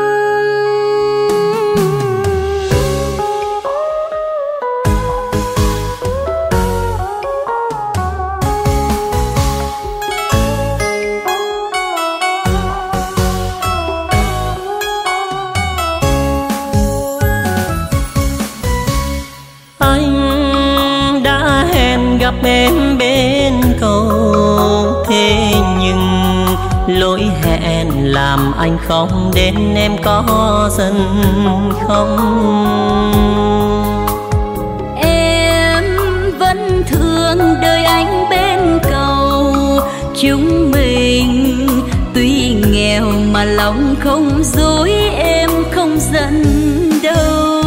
Anh đã hẹn gặp em bên cầu, thế nhưng lỗi hẹn làm anh không đến, em có giận không? Em vẫn thương đợi anh bên cầu, chúng mình tuy nghèo mà lòng không dối, em không giận đâu.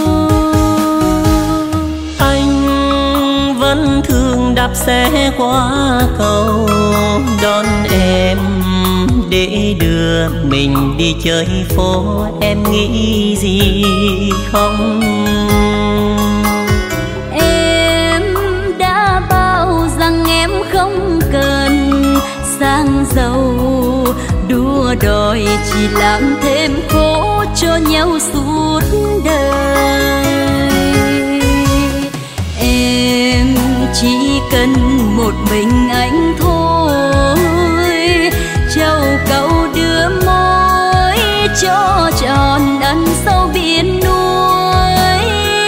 Vẫn thường đạp xe qua cầu đón em để đưa mình đi chơi phố, em nghĩ gì không? Em đã bảo rằng em không cần sang giàu, đua đòi chỉ làm thêm khổ cho nhau suốt đời. Em chỉ cần một mình anh thôi, châu cậu đưa mối cho tròn ân sâu biển núi.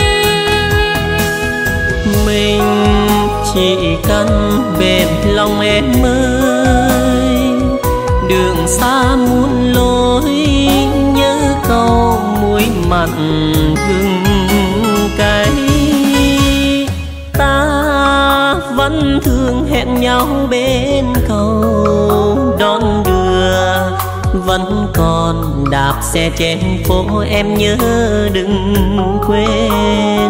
Mình chỉ cần bền lòng em ơi, đường xa muôn lối, nhớ câu muối mặn gừng cay. Ta vẫn thường hẹn nhau bên cầu đón đưa, vẫn còn đạp xe trên phố, em nhớ đừng quên.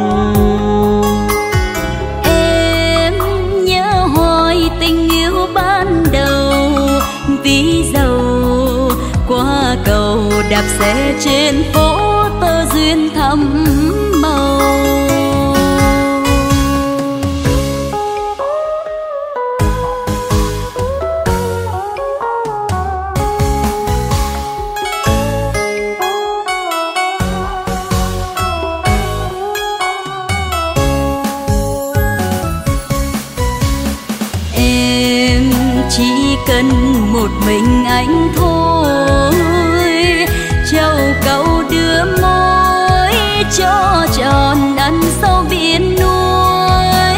Em nhớ hồi tình yêu ban đầu, ví dầu qua cầu đạp xe trên phố, tơ duyên thắm màu. Chỉ cần một mình anh thôi, châu cậu đưa mối cho tròn ân sâu biển núi.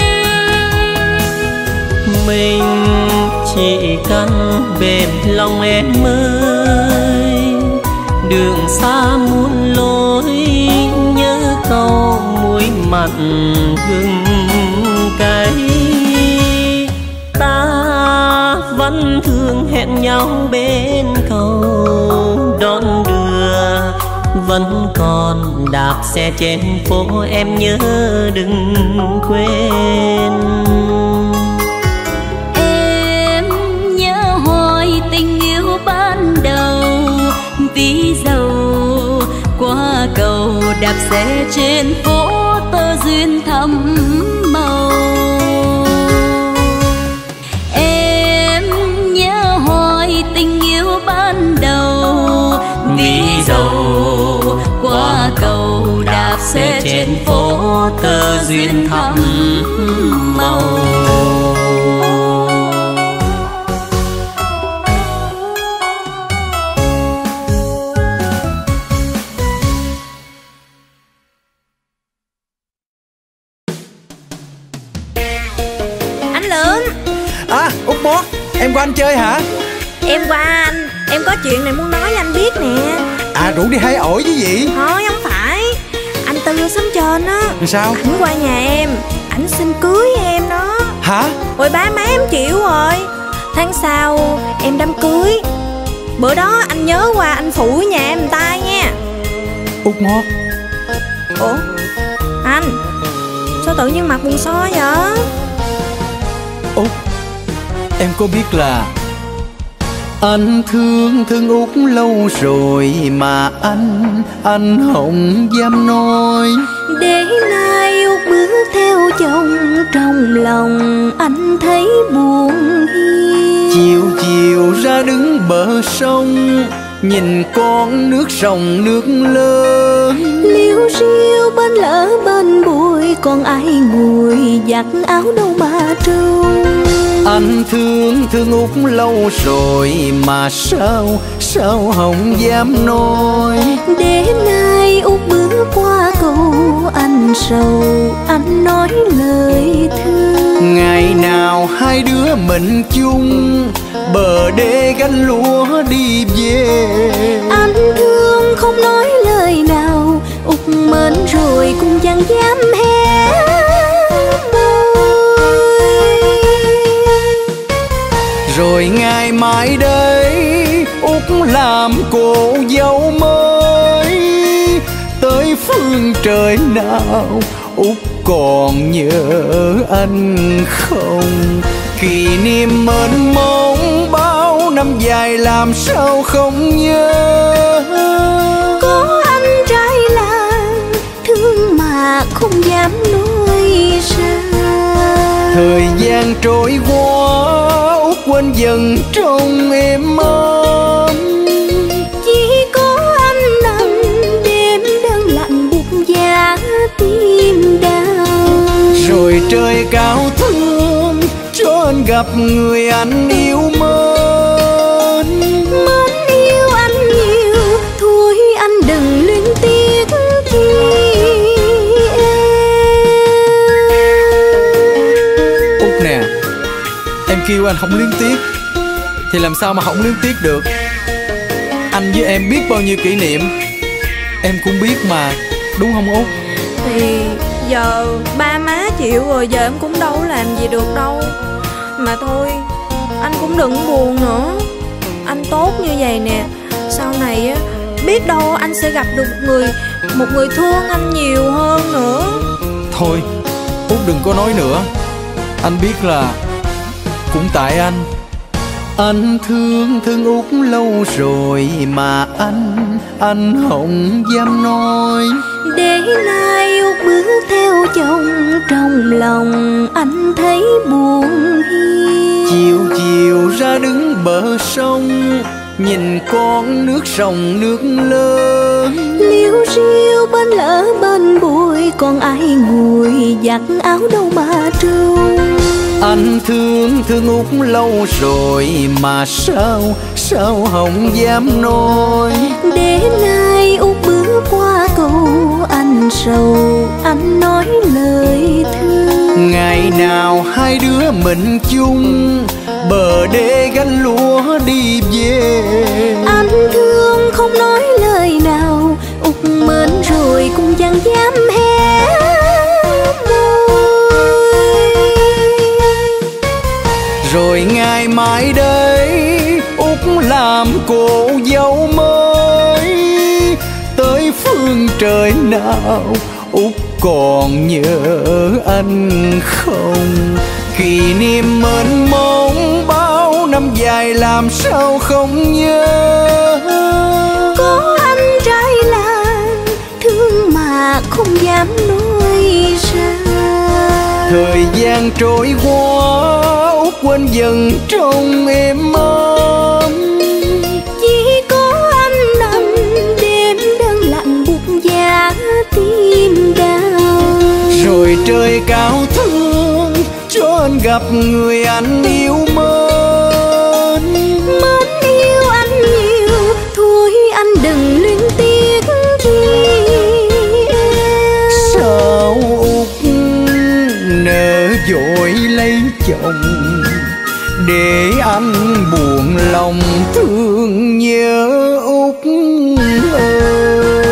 Mình chỉ cần bền lòng em ơi, đường xa muôn lối, nhớ câu muối mặn gừng cay. Ta vẫn thường hẹn nhau bên cầu đón đưa, vẫn còn đạp xe trên phố, em nhớ đừng quên. Em nhớ hồi tình yêu ban đầu, ví dầu qua cầu đạp xe trên phố, tơ duyên thắm màu. tơ duyên thắm màu. Anh Lượm. Út Mót, em qua anh chơi hả? Em qua anh, em có chuyện này muốn nói với anh biết nè. Rủ đi hái ổi chứ gì? Thôi không phải. Anh Tư ở xóm trên á. Sao? Ảnh qua nhà em, ảnh xin cưới em đó. Hả? Hồi ba má em chịu rồi. Tháng sau em đám cưới. Bữa đó anh nhớ qua anh phụ nhà em một tay nha. Út Mót. Ủa? Anh sao tự nhiên mặt buồn so vậy? Út, em có biết là anh thương Út lâu rồi mà anh không dám nói. Để nay Út bước theo chồng, trong lòng anh thấy buồn hiu. Chiều chiều ra đứng bờ sông, nhìn con nước sông nước lớn. Liêu riêu bên lỡ bên bụi, còn ai ngồi giặt áo đâu mà trông. Anh thương Út lâu rồi mà sao không dám nói. Để nay Út bước qua cầu anh sầu, anh nói lời thương. Ngày nào hai đứa mình chung, bờ đê gánh lúa đi về. Anh thương không nói lời nào, Út mến rồi cũng chẳng dám hé môi. Rồi ngày mai đây Út làm cô dâu mới, tới phương trời nào Út còn nhớ anh không? Kỷ niệm mênh mông bao năm dài làm sao không nhớ. Có anh trai làng thương mà không dám nói ra. Thời gian trôi qua Út quên dần trong em ấm. Chỉ có anh nằm đêm đơn lạnh buốt giá tim đau. Rồi trời cao thương cho anh gặp người anh yêu mến. Mến yêu anh nhiều, thôi anh đừng luyến tiếc chi em. Út nè, em kêu anh không luyến tiếc thì làm sao mà không luyến tiếc được. Anh với em biết bao nhiêu kỷ niệm, em cũng biết mà, đúng không Út? Thì giờ ba má chịu rồi, giờ em cũng đâu làm gì được đâu. Mà thôi, anh cũng đừng buồn nữa. Anh tốt như vậy nè, sau này á, biết đâu anh sẽ gặp được một người thương anh nhiều hơn nữa. Thôi, Út đừng có nói nữa. Anh biết là cũng tại anh. Anh thương Út lâu rồi mà anh không dám nói. Để nay Út bước theo chồng, trong lòng anh thấy buồn hiu. Chiều chiều ra đứng bờ sông, nhìn con nước sông nước lớn. Liêu riêu bên lỡ bên bụi, còn ai ngồi giặt áo đâu mà trông. Anh thương Út lâu rồi mà sao không dám nói. Để nay Út bước qua cầu anh sầu, anh nói lời thương. Ngày nào hai đứa mình chung, bờ đê gánh lúa đi về. Anh thương không nói lời nào, Út mến rồi cũng chẳng dám hé môi. Rồi ngày mai đây Út làm cô dâu mới, tới phương trời nào Út còn nhớ anh không? Kỷ niệm mênh mông bao năm dài làm sao không nhớ. Có anh trai làng thương mà không dám nói ra. Thời gian trôi qua Út quên dần trong em ấm. Chỉ có anh nằm đêm đơn lạnh buốt giá tim đau. trời cao thương cho anh gặp người anh yêu mến. Mến yêu anh nhiều, thôi anh đừng luyến tiếc chi em. Sao Út nỡ vội lấy chồng để anh buồn lòng thương nhớ Út ơi.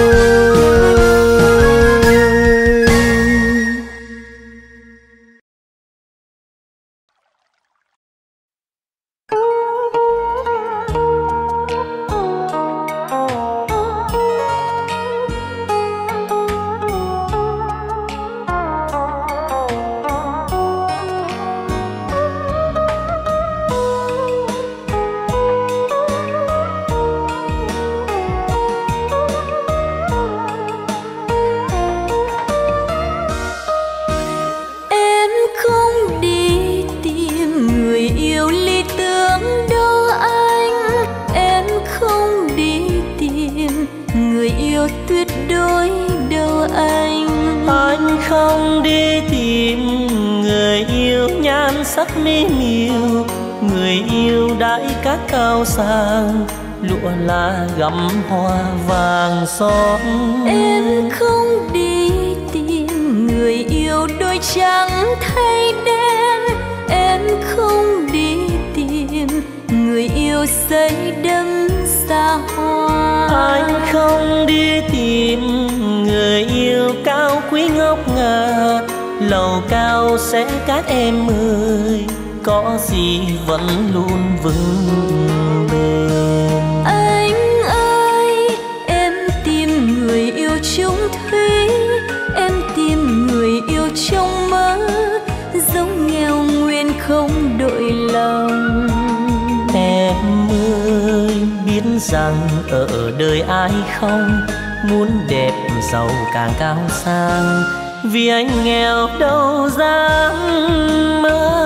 Sắc mê miều người yêu đãi cát cao sang, lụa lá gắm hoa vàng son. Em không đi tìm người yêu đôi trắng thay đen, em không đi tìm người yêu say đắm xa hoa. Anh không đi tìm người yêu cao quý ngốc ngà, lầu cao sẽ các em ơi, có gì vẫn luôn vững bền. Anh ơi, em tìm người yêu chung thủy, em tìm người yêu trong mơ, giống nghèo nguyên không đổi lòng. Em ơi, biết rằng ở đời ai không muốn đẹp giàu càng cao sang, vì anh nghèo đâu dám mơ.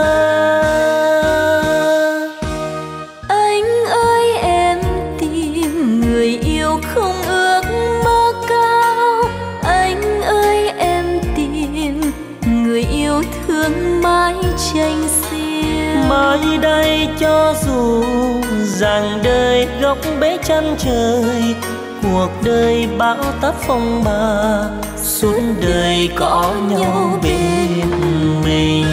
Anh ơi, em tìm người yêu không ước mơ cao. Anh ơi, em tìm người yêu thương mái tranh xiêm. Mai đây cho dù rằng đời góc bể chân trời, cuộc đời bão táp phong ba, suốt đời có nhau bên mình.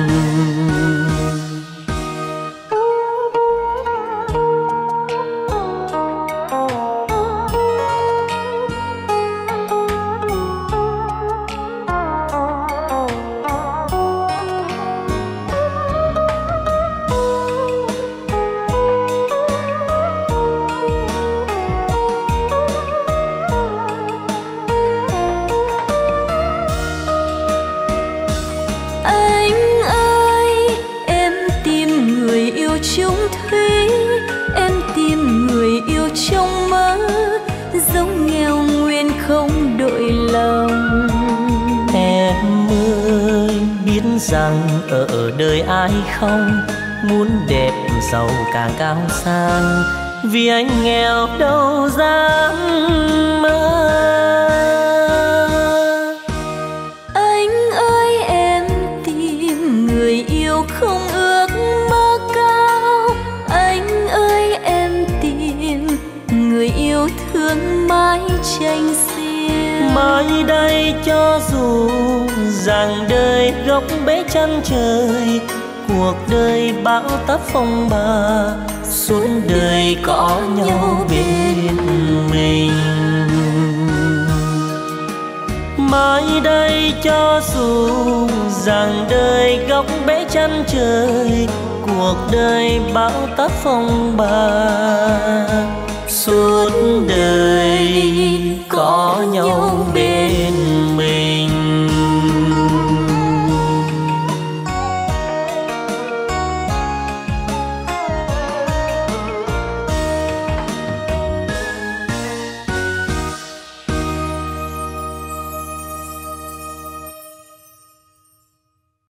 Rằng ở đời ai không muốn đẹp giàu càng cao sang, vì anh nghèo đâu dám mơ. Anh ơi, em tìm người yêu không ước mơ cao. Anh ơi, em tìm người yêu thương mái tranh xiêm. Mai đây cho dù rằng đời góc bể chân trời, cuộc đời bão táp phong ba, suốt đời có nhau bên mình. Mai đây cho dù rằng đời góc bể chân trời, cuộc đời bão táp phong ba, suốt đời có nhau bên